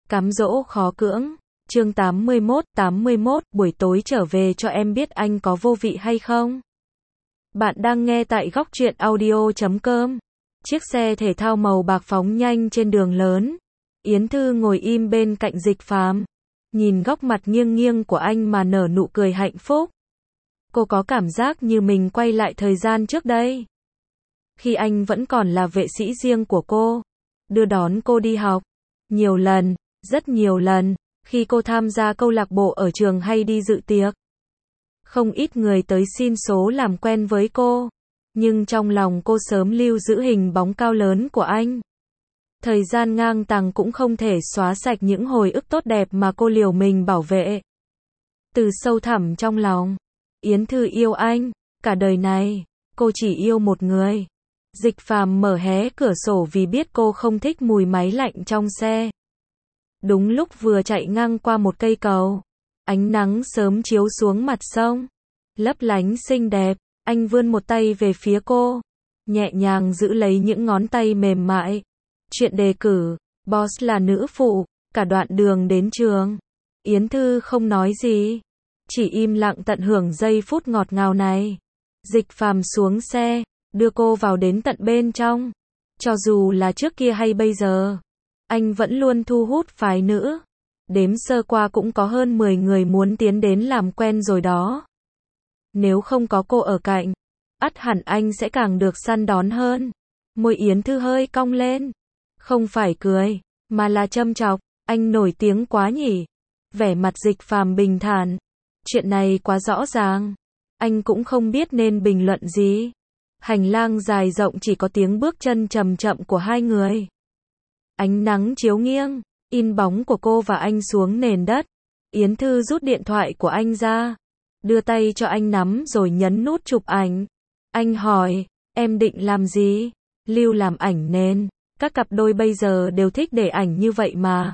Cám dỗ khó cưỡng. Chương 81, buổi tối trở về cho em biết anh có vô vị hay không? Bạn đang nghe tại góc truyện audio.com. Chiếc xe thể thao màu bạc phóng nhanh trên đường lớn. Yến Thư ngồi im bên cạnh Dịch Phàm, nhìn góc mặt nghiêng nghiêng của anh mà nở nụ cười hạnh phúc. Cô có cảm giác như mình quay lại thời gian trước đây, khi anh vẫn còn là vệ sĩ riêng của cô, đưa đón cô đi học. Nhiều lần, rất nhiều lần, khi cô tham gia câu lạc bộ ở trường hay đi dự tiệc. Không ít người tới xin số làm quen với cô, nhưng trong lòng cô sớm lưu giữ hình bóng cao lớn của anh. Thời gian ngang tàng cũng không thể xóa sạch những hồi ức tốt đẹp mà cô liều mình bảo vệ. Từ sâu thẳm trong lòng, Yến Thư yêu anh, cả đời này, cô chỉ yêu một người. Dịch Phàm mở hé cửa sổ vì biết cô không thích mùi máy lạnh trong xe. Đúng lúc vừa chạy ngang qua một cây cầu, ánh nắng sớm chiếu xuống mặt sông, lấp lánh xinh đẹp, anh vươn một tay về phía cô, nhẹ nhàng giữ lấy những ngón tay mềm mại. Chuyện đề cử, boss là nữ phụ, cả đoạn đường đến trường, Yến Thư không nói gì, chỉ im lặng tận hưởng giây phút ngọt ngào này. Dịch Phàm xuống xe, đưa cô vào đến tận bên trong. Cho dù là trước kia hay bây giờ, anh vẫn luôn thu hút phái nữ. Đếm sơ qua cũng có hơn 10 người muốn tiến đến làm quen rồi đó. Nếu không có cô ở cạnh, ắt hẳn anh sẽ càng được săn đón hơn. Môi Yến Thư hơi cong lên. Không phải cười, mà là châm chọc. Anh nổi tiếng quá nhỉ? Vẻ mặt Dịch Phàm bình thản. Chuyện này quá rõ ràng. Anh cũng không biết nên bình luận gì. Hành lang dài rộng chỉ có tiếng bước chân chậm chậm của hai người. Ánh nắng chiếu nghiêng, in bóng của cô và anh xuống nền đất. Yến Thư rút điện thoại của anh ra, đưa tay cho anh nắm rồi nhấn nút chụp ảnh. Anh hỏi, em định làm gì? Lưu làm ảnh nên, các cặp đôi bây giờ đều thích để ảnh như vậy mà.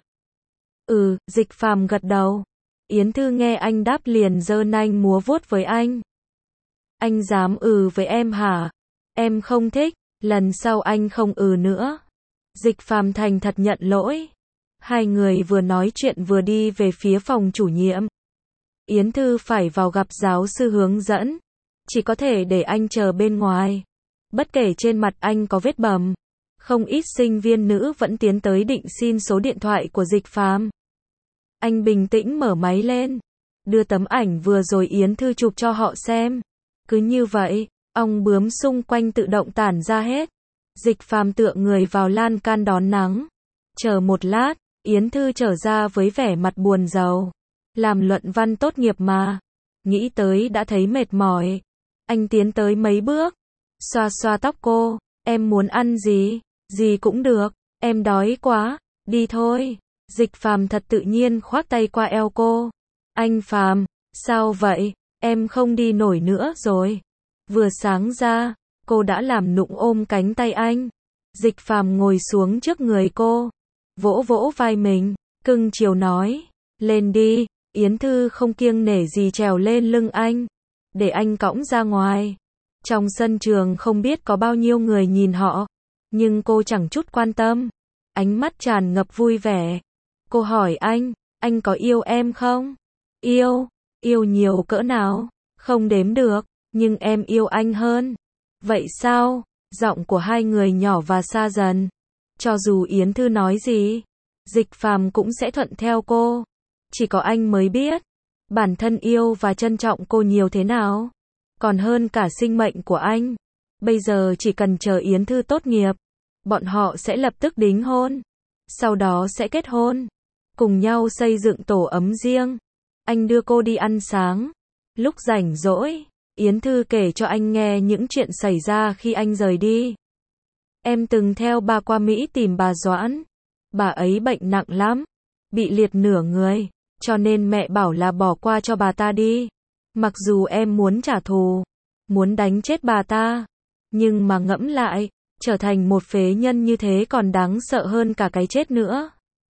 Dịch Phàm gật đầu. Yến Thư nghe anh đáp liền giơ nanh múa vuốt với anh. Anh dám với em hả? Em không thích, lần sau anh không nữa. Dịch Phàm thành thật nhận lỗi. Hai người vừa nói chuyện vừa đi về phía phòng chủ nhiệm. Yến Thư phải vào gặp giáo sư hướng dẫn, chỉ có thể để anh chờ bên ngoài. Bất kể trên mặt anh có vết bầm, không ít sinh viên nữ vẫn tiến tới định xin số điện thoại của Dịch Phàm. Anh bình tĩnh mở máy lên, đưa tấm ảnh vừa rồi Yến Thư chụp cho họ xem. Cứ như vậy, ong bướm xung quanh tự động tản ra hết. Dịch Phàm tựa người vào lan can đón nắng. Chờ một lát, Yến Thư trở ra với vẻ mặt buồn rầu. Làm luận văn tốt nghiệp mà. Nghĩ tới đã thấy mệt mỏi. Anh tiến tới mấy bước, xoa xoa tóc cô. Em muốn ăn gì? Gì cũng được. Em đói quá. Đi thôi. Dịch Phàm thật tự nhiên khoác tay qua eo cô. Anh Phàm, sao vậy? Em không đi nổi nữa rồi. Vừa sáng ra, cô đã làm nũng ôm cánh tay anh. Dịch Phàm ngồi xuống trước người cô, vỗ vỗ vai mình, cưng chiều nói, lên đi. Yến Thư không kiêng nể gì trèo lên lưng anh, để anh cõng ra ngoài. Trong sân trường không biết có bao nhiêu người nhìn họ, nhưng cô chẳng chút quan tâm, ánh mắt tràn ngập vui vẻ. Cô hỏi anh có yêu em không? Yêu nhiều cỡ nào? Không đếm được, nhưng em yêu anh hơn. Vậy sao? Giọng của hai người nhỏ và xa dần. Cho dù Yến Thư nói gì, Dịch Phàm cũng sẽ thuận theo cô. Chỉ có anh mới biết, bản thân yêu và trân trọng cô nhiều thế nào. Còn hơn cả sinh mệnh của anh. Bây giờ chỉ cần chờ Yến Thư tốt nghiệp, bọn họ sẽ lập tức đính hôn. Sau đó sẽ kết hôn, cùng nhau xây dựng tổ ấm riêng. Anh đưa cô đi ăn sáng. Lúc rảnh rỗi, Yến Thư kể cho anh nghe những chuyện xảy ra khi anh rời đi. Em từng theo bà qua Mỹ tìm bà Doãn. Bà ấy bệnh nặng lắm, bị liệt nửa người, cho nên mẹ bảo là bỏ qua cho bà ta đi. Mặc dù em muốn trả thù, muốn đánh chết bà ta, nhưng mà ngẫm lại, trở thành một phế nhân như thế còn đáng sợ hơn cả cái chết nữa.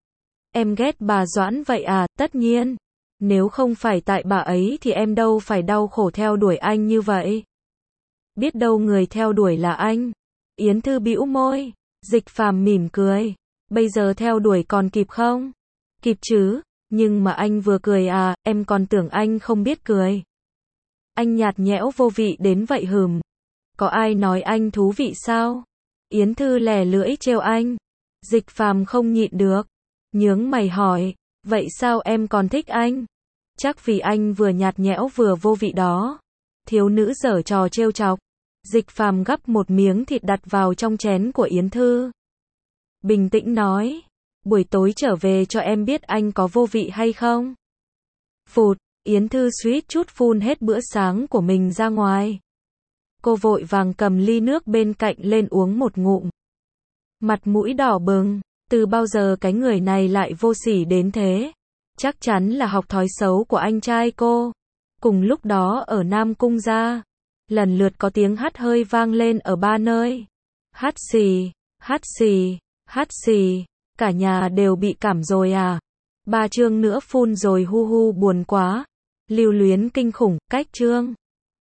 Em ghét bà Doãn vậy à? Tất nhiên. Nếu không phải tại bà ấy thì em đâu phải đau khổ theo đuổi anh như vậy. Biết đâu người theo đuổi là anh. Yến Thư bĩu môi. Dịch Phàm mỉm cười. Bây giờ theo đuổi còn kịp không? Kịp chứ, nhưng mà anh vừa cười à, em còn tưởng anh không biết cười. Anh nhạt nhẽo vô vị đến vậy hừm. Có ai nói anh thú vị sao? Yến Thư lè lưỡi trêu anh. Dịch Phàm không nhịn được. Nhướng mày hỏi, vậy sao em còn thích anh? Chắc vì anh vừa nhạt nhẽo vừa vô vị đó. Thiếu nữ giở trò trêu chọc. Dịch Phàm gắp một miếng thịt đặt vào trong chén của Yến Thư. Bình tĩnh nói, buổi tối trở về cho em biết anh có vô vị hay không? Phụt, Yến Thư suýt chút phun hết bữa sáng của mình ra ngoài. Cô vội vàng cầm ly nước bên cạnh lên uống một ngụm. Mặt mũi đỏ bừng, từ bao giờ cái người này lại vô sỉ đến thế? Chắc chắn là học thói xấu của anh trai cô. Cùng lúc đó ở Nam Cung gia, lần lượt có tiếng hắt hơi vang lên ở ba nơi. Hắt xì, hắt xì, hắt xì, cả nhà đều bị cảm rồi à? Ba chương nữa phun rồi hu hu buồn quá. Lưu luyến kinh khủng, cách chương.